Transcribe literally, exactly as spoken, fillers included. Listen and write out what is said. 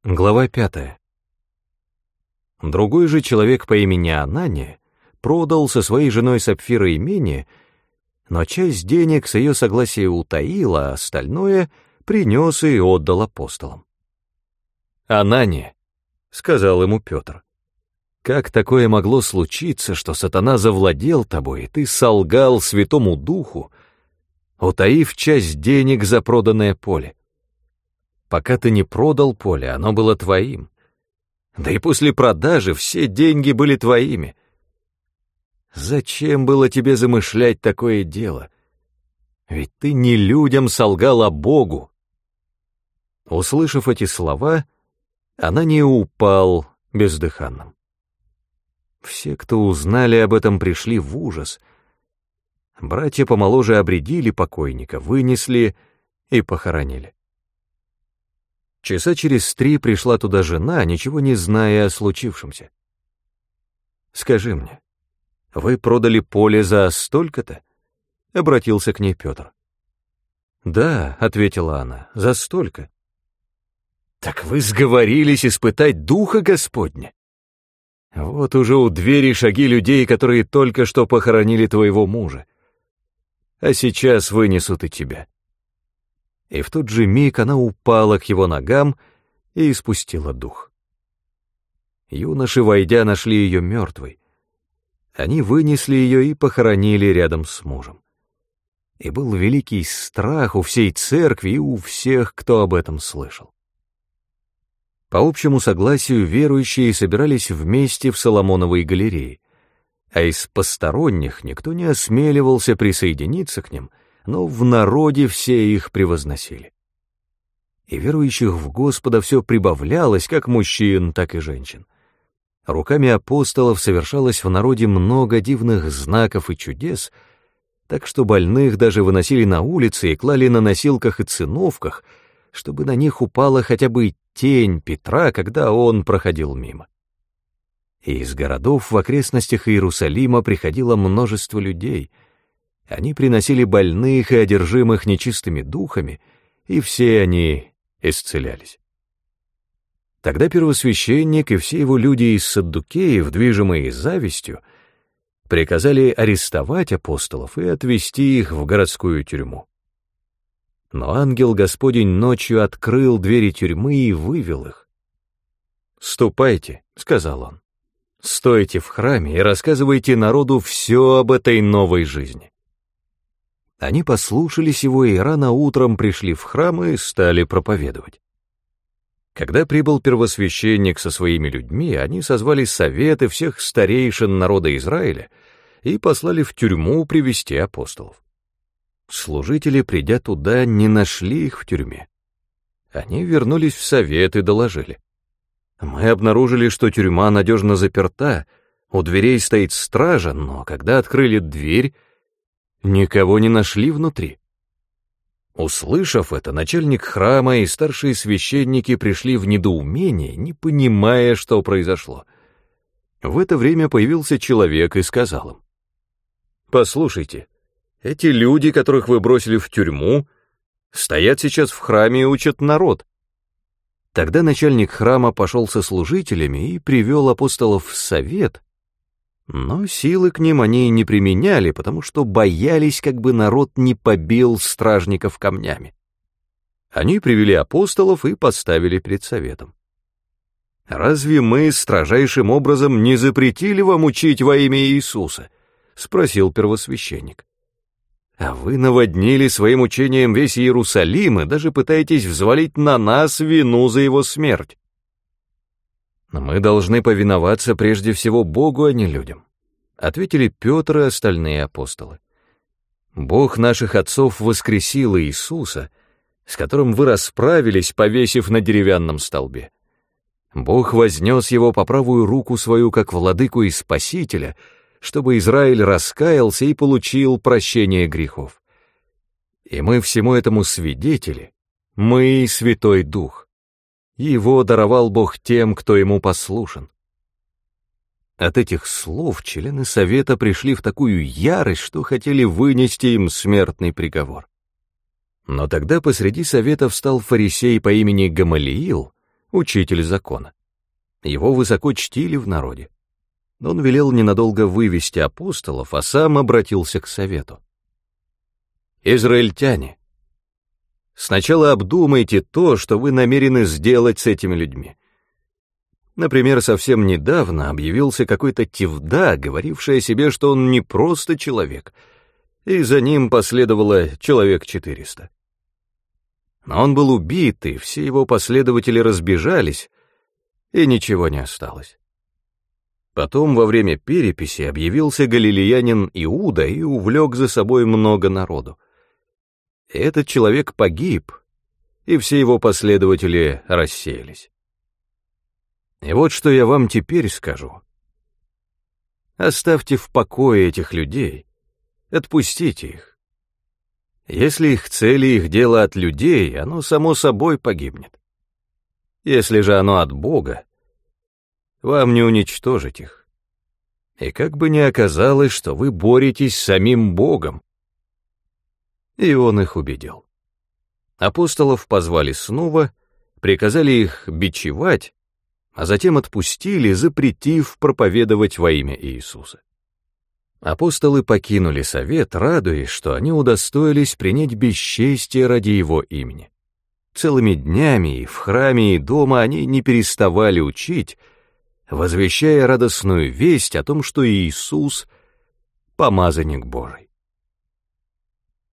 Глава пятая. Другой же человек по имени Анания продал со своей женой Сапфира имение, но часть денег с ее согласия утаил, а остальное принес и отдал апостолам. «Анания», — сказал ему Петр, — «как такое могло случиться, что сатана завладел тобой, и ты солгал Святому Духу, утаив часть денег за проданное поле? Пока ты не продал поле, оно было твоим. Да и после продажи все деньги были твоими. Зачем было тебе замышлять такое дело? Ведь ты не людям солгал, а Богу». Услышав эти слова, Анания упал бездыханным. Все, кто узнали об этом, пришли в ужас. Братья помоложе обредили покойника, вынесли и похоронили. Часа через три пришла туда жена, ничего не зная о случившемся. «Скажи мне, вы продали поле за столько-то?» — обратился к ней Петр. «Да», — ответила она, — «за столько». «Так вы сговорились испытать Духа Господня? Вот уже у двери шаги людей, которые только что похоронили твоего мужа, а сейчас вынесут и тебя». И в тот же миг она упала к его ногам и испустила дух. Юноши, войдя, нашли ее мертвой. Они вынесли ее и похоронили рядом с мужем. И был великий страх у всей церкви и у всех, кто об этом слышал. По общему согласию верующие собирались вместе в Соломоновой галерее, а из посторонних никто не осмеливался присоединиться к ним, но в народе все их превозносили. И верующих в Господа все прибавлялось, как мужчин, так и женщин. Руками апостолов совершалось в народе много дивных знаков и чудес, так что больных даже выносили на улицы и клали на носилках и циновках, чтобы на них упала хотя бы тень Петра, когда он проходил мимо. И из городов в окрестностях Иерусалима приходило множество людей. Они приносили больных и одержимых нечистыми духами, и все они исцелялись. Тогда первосвященник и все его люди из Саддукеев, движимые завистью, приказали арестовать апостолов и отвезти их в городскую тюрьму. Но ангел Господень ночью открыл двери тюрьмы и вывел их. «Ступайте», — сказал он, — «стойте в храме и рассказывайте народу все об этой новой жизни». Они послушались его и рано утром пришли в храм и стали проповедовать. Когда прибыл первосвященник со своими людьми, они созвали советы всех старейшин народа Израиля и послали в тюрьму привести апостолов. Служители, придя туда, не нашли их в тюрьме. Они вернулись в совет и доложили: «Мы обнаружили, что тюрьма надежно заперта, у дверей стоит стража, но когда открыли дверь, никого не нашли внутри». Услышав это, начальник храма и старшие священники пришли в недоумение, не понимая, что произошло. В это время появился человек и сказал им: «Послушайте, эти люди, которых вы бросили в тюрьму, стоят сейчас в храме и учат народ». Тогда начальник храма пошел со служителями и привел апостолов в совет, но силы к ним они не применяли, потому что боялись, как бы народ не побил стражников камнями. Они привели апостолов и поставили перед советом. «Разве мы строжайшим образом не запретили вам учить во имя Иисуса?» — спросил первосвященник. «А вы наводнили своим учением весь Иерусалим и даже пытаетесь взвалить на нас вину за его смерть». «Мы должны повиноваться прежде всего Богу, а не людям», — ответили Петр и остальные апостолы. «Бог наших отцов воскресил Иисуса, с которым вы расправились, повесив на деревянном столбе. Бог вознес его по правую руку свою как владыку и спасителя, чтобы Израиль раскаялся и получил прощение грехов. И мы всему этому свидетели, мы и Святой Дух. Его даровал Бог тем, кто ему послушен». От этих слов члены совета пришли в такую ярость, что хотели вынести им смертный приговор. Но тогда посреди совета встал фарисей по имени Гамалиил, учитель закона. Его высоко чтили в народе. Он велел ненадолго вывести апостолов, а сам обратился к совету. «Израильтяне, сначала обдумайте то, что вы намерены сделать с этими людьми. Например, совсем недавно объявился какой-то Тевда, говоривший о себе, что он не просто человек, и за ним последовало человек четыреста. Но он был убит, и все его последователи разбежались, и ничего не осталось. Потом во время переписи объявился галилеянин Иуда и увлек за собой много народу. И этот человек погиб, и все его последователи рассеялись. И вот что я вам теперь скажу. Оставьте в покое этих людей, отпустите их. Если их цели, их дело от людей, оно само собой погибнет. Если же оно от Бога, вам не уничтожить их. И как бы ни оказалось, что вы боретесь с самим Богом. И он их убедил. Апостолов позвали снова, приказали их бичевать, а затем отпустили, запретив проповедовать во имя Иисуса. Апостолы покинули совет, радуясь, что они удостоились принять бесчестие ради его имени. Целыми днями и в храме, и дома они не переставали учить, возвещая радостную весть о том, что Иисус — помазанник Божий.